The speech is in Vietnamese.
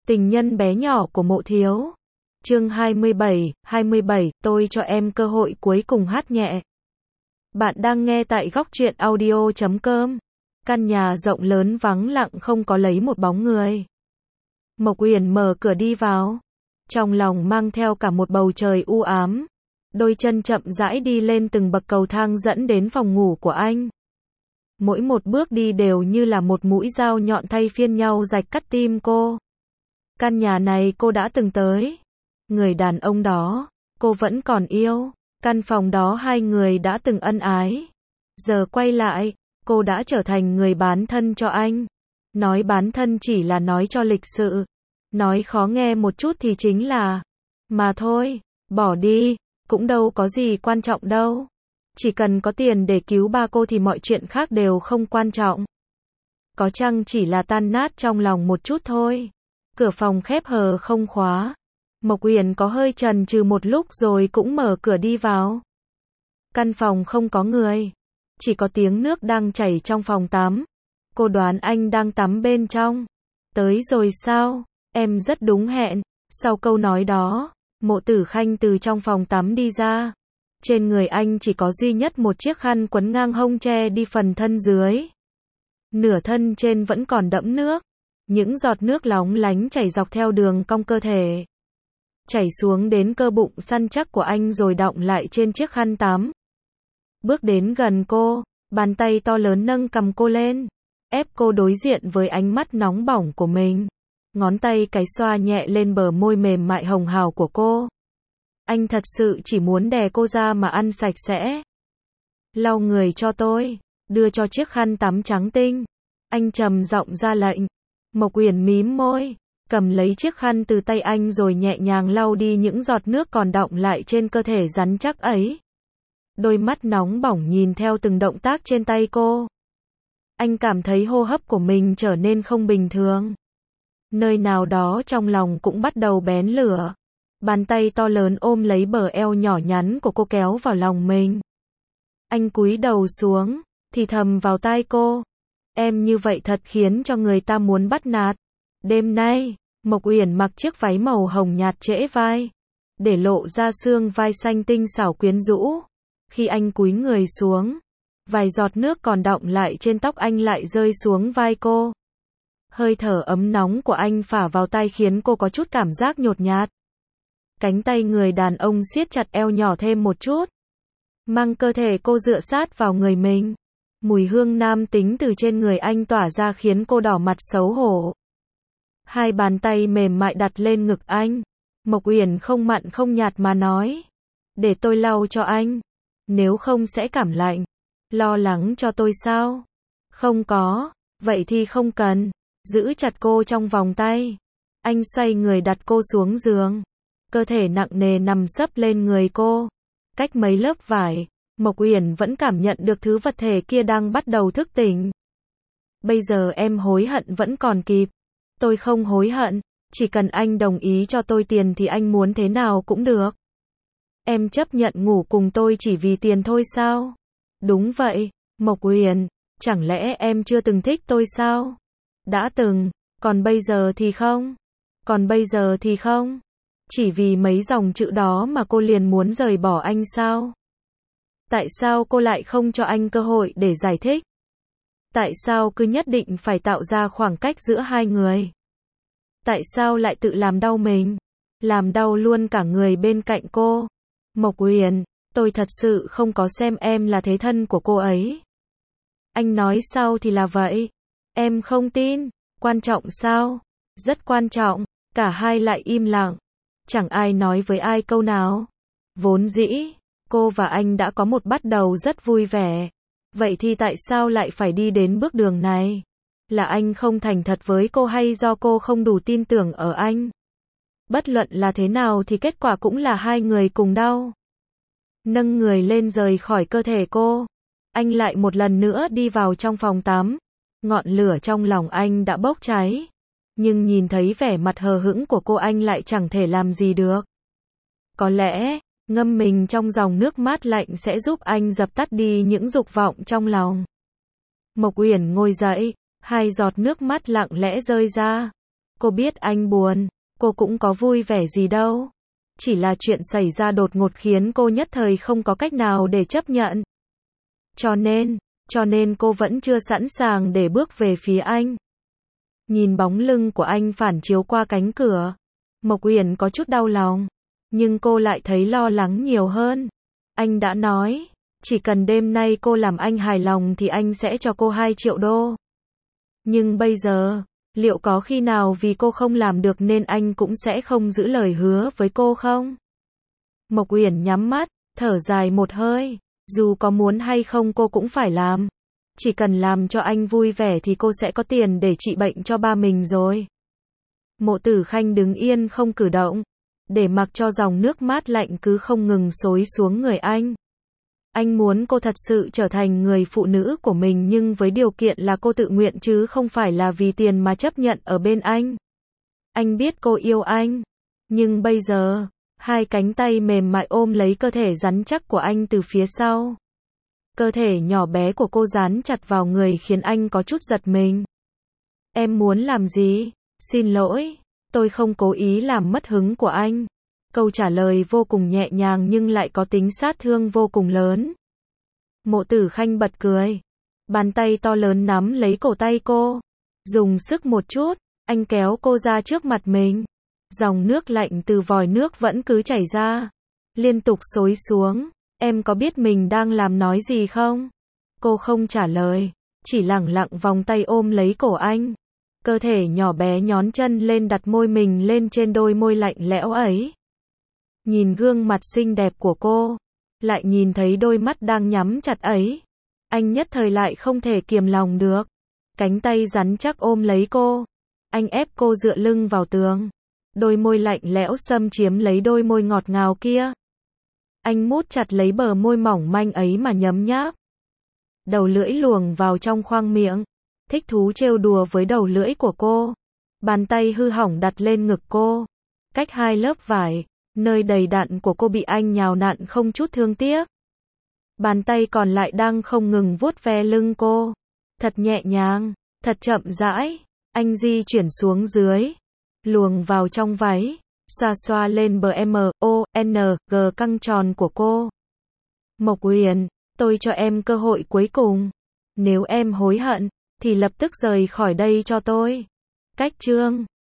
Tình nhân bé nhỏ của Mộ Thiếu. Chương 27, tôi cho em cơ hội cuối cùng hát nhẹ. Bạn đang nghe tại góc truyện audio.com. Căn nhà rộng lớn vắng lặng không có lấy một bóng người. Mộc Uyển mở cửa đi vào. Trong lòng mang theo cả một bầu trời u ám. Đôi chân chậm rãi đi lên từng bậc cầu thang dẫn đến phòng ngủ của anh. Mỗi một bước đi đều như là một mũi dao nhọn thay phiên nhau rạch cắt tim cô. Căn nhà này cô đã từng tới. Người đàn ông đó, cô vẫn còn yêu. Căn phòng đó hai người đã từng ân ái. Giờ quay lại, cô đã trở thành người bán thân cho anh. Nói bán thân chỉ là nói cho lịch sự. Nói khó nghe một chút thì chính là, mà thôi, bỏ đi, cũng đâu có gì quan trọng đâu. Chỉ cần có tiền để cứu ba cô thì mọi chuyện khác đều không quan trọng. Có chăng chỉ là tan nát trong lòng một chút thôi. Cửa phòng khép hờ không khóa. Mộc Uyển có hơi chần chừ một lúc rồi cũng mở cửa đi vào. Căn phòng không có người. Chỉ có tiếng nước đang chảy trong phòng tắm. Cô đoán anh đang tắm bên trong. Tới rồi sao? Em rất đúng hẹn. Sau câu nói đó, Mộ Tử Khanh từ trong phòng tắm đi ra. Trên người anh chỉ có duy nhất một chiếc khăn quấn ngang hông che đi phần thân dưới. Nửa thân trên vẫn còn đẫm nước. Những giọt nước lóng lánh chảy dọc theo đường cong cơ thể. Chảy xuống đến cơ bụng săn chắc của anh rồi đọng lại trên chiếc khăn tắm. Bước đến gần cô, bàn tay to lớn nâng cầm cô lên. Ép cô đối diện với ánh mắt nóng bỏng của mình. Ngón tay cái xoa nhẹ lên bờ môi mềm mại hồng hào của cô. Anh thật sự chỉ muốn đè cô ra mà ăn sạch sẽ. Lau người cho tôi, đưa cho chiếc khăn tắm trắng tinh. Anh trầm giọng ra lệnh. Mộc Uyển mím môi, cầm lấy chiếc khăn từ tay anh rồi nhẹ nhàng lau đi những giọt nước còn đọng lại trên cơ thể rắn chắc ấy. Đôi mắt nóng bỏng nhìn theo từng động tác trên tay cô. Anh cảm thấy hô hấp của mình trở nên không bình thường. Nơi nào đó trong lòng cũng bắt đầu bén lửa. Bàn tay to lớn ôm lấy bờ eo nhỏ nhắn của cô kéo vào lòng mình. Anh cúi đầu xuống, thì thầm vào tai cô. Em như vậy thật khiến cho người ta muốn bắt nạt. Đêm nay, Mộc Uyển mặc chiếc váy màu hồng nhạt trễ vai, để lộ ra xương vai xanh tinh xảo quyến rũ. Khi anh cúi người xuống, vài giọt nước còn đọng lại trên tóc anh lại rơi xuống vai cô. Hơi thở ấm nóng của anh phả vào tai khiến cô có chút cảm giác nhột nhạt. Cánh tay người đàn ông siết chặt eo nhỏ thêm một chút. Mang cơ thể cô dựa sát vào người mình. Mùi hương nam tính từ trên người anh tỏa ra khiến cô đỏ mặt xấu hổ. Hai bàn tay mềm mại đặt lên ngực anh. Mộc Uyển không mặn không nhạt mà nói. Để tôi lau cho anh. Nếu không sẽ cảm lạnh. Lo lắng cho tôi sao? Không có. Vậy thì không cần. Giữ chặt cô trong vòng tay. Anh xoay người đặt cô xuống giường. Cơ thể nặng nề nằm sấp lên người cô. Cách mấy lớp vải, Mộc Uyển vẫn cảm nhận được thứ vật thể kia đang bắt đầu thức tỉnh. Bây giờ em hối hận vẫn còn kịp. Tôi không hối hận, chỉ cần anh đồng ý cho tôi tiền thì anh muốn thế nào cũng được. Em chấp nhận ngủ cùng tôi chỉ vì tiền thôi sao? Đúng vậy, Mộc Uyển, chẳng lẽ em chưa từng thích tôi sao? Đã từng, còn bây giờ thì không? Còn bây giờ thì không? Chỉ vì mấy dòng chữ đó mà cô liền muốn rời bỏ anh sao? Tại sao cô lại không cho anh cơ hội để giải thích? Tại sao cứ nhất định phải tạo ra khoảng cách giữa hai người? Tại sao lại tự làm đau mình? Làm đau luôn cả người bên cạnh cô? Mộc Uyển, tôi thật sự không có xem em là thế thân của cô ấy. Anh nói sao thì là vậy. Em không tin. Quan trọng sao? Rất quan trọng. Cả hai lại im lặng. Chẳng ai nói với ai câu nào. Vốn dĩ, cô và anh đã có một bắt đầu rất vui vẻ. Vậy thì tại sao lại phải đi đến bước đường này? Là anh không thành thật với cô hay do cô không đủ tin tưởng ở anh? Bất luận là thế nào thì kết quả cũng là hai người cùng đau. Nâng người lên rời khỏi cơ thể cô. Anh lại một lần nữa đi vào trong phòng tắm. Ngọn lửa trong lòng anh đã bốc cháy. Nhưng nhìn thấy vẻ mặt hờ hững của cô anh lại chẳng thể làm gì được. Có lẽ, ngâm mình trong dòng nước mát lạnh sẽ giúp anh dập tắt đi những dục vọng trong lòng. Mộc Uyển ngồi dậy, hai giọt nước mắt lặng lẽ rơi ra. Cô biết anh buồn, cô cũng có vui vẻ gì đâu. Chỉ là chuyện xảy ra đột ngột khiến cô nhất thời không có cách nào để chấp nhận. Cho nên cô vẫn chưa sẵn sàng để bước về phía anh. Nhìn bóng lưng của anh phản chiếu qua cánh cửa, Mộc Uyển có chút đau lòng, nhưng cô lại thấy lo lắng nhiều hơn. Anh đã nói, chỉ cần đêm nay cô làm anh hài lòng thì anh sẽ cho cô 2 triệu đô. Nhưng bây giờ, liệu có khi nào vì cô không làm được nên anh cũng sẽ không giữ lời hứa với cô không? Mộc Uyển nhắm mắt, thở dài một hơi, dù có muốn hay không cô cũng phải làm. Chỉ cần làm cho anh vui vẻ thì cô sẽ có tiền để trị bệnh cho ba mình rồi. Mộ Tử Khanh đứng yên không cử động, để mặc cho dòng nước mát lạnh cứ không ngừng xối xuống người anh. Anh muốn cô thật sự trở thành người phụ nữ của mình nhưng với điều kiện là cô tự nguyện chứ không phải là vì tiền mà chấp nhận ở bên anh. Anh biết cô yêu anh, nhưng bây giờ, 2 cánh tay mềm mại ôm lấy cơ thể rắn chắc của anh từ phía sau. Cơ thể nhỏ bé của cô dán chặt vào người khiến anh có chút giật mình. Em muốn làm gì? Xin lỗi, tôi không cố ý làm mất hứng của anh. Câu trả lời vô cùng nhẹ nhàng nhưng lại có tính sát thương vô cùng lớn. Mộ Tử Khanh bật cười. Bàn tay to lớn nắm lấy cổ tay cô. Dùng sức một chút, anh kéo cô ra trước mặt mình. Dòng nước lạnh từ vòi nước vẫn cứ chảy ra, liên tục xối xuống. Em có biết mình đang làm nói gì không? Cô không trả lời, chỉ lẳng lặng vòng tay ôm lấy cổ anh. Cơ thể nhỏ bé nhón chân lên đặt môi mình lên trên đôi môi lạnh lẽo ấy. Nhìn gương mặt xinh đẹp của cô, lại nhìn thấy đôi mắt đang nhắm chặt ấy. Anh nhất thời lại không thể kiềm lòng được. Cánh tay rắn chắc ôm lấy cô. Anh ép cô dựa lưng vào tường. Đôi môi lạnh lẽo xâm chiếm lấy đôi môi ngọt ngào kia. Anh mút chặt lấy bờ môi mỏng manh ấy mà nhấm nháp. Đầu lưỡi luồn vào trong khoang miệng. Thích thú trêu đùa với đầu lưỡi của cô. Bàn tay hư hỏng đặt lên ngực cô. Cách 2 lớp vải, nơi đầy đặn của cô bị anh nhào nặn không chút thương tiếc. Bàn tay còn lại đang không ngừng vuốt ve lưng cô. Thật nhẹ nhàng, thật chậm rãi. Anh di chuyển xuống dưới, luồn vào trong váy, xoa xoa lên bờ M.O.N.G căng tròn của cô. Mộc Uyển, tôi cho em cơ hội cuối cùng. Nếu em hối hận, thì lập tức rời khỏi đây cho tôi. Cách chương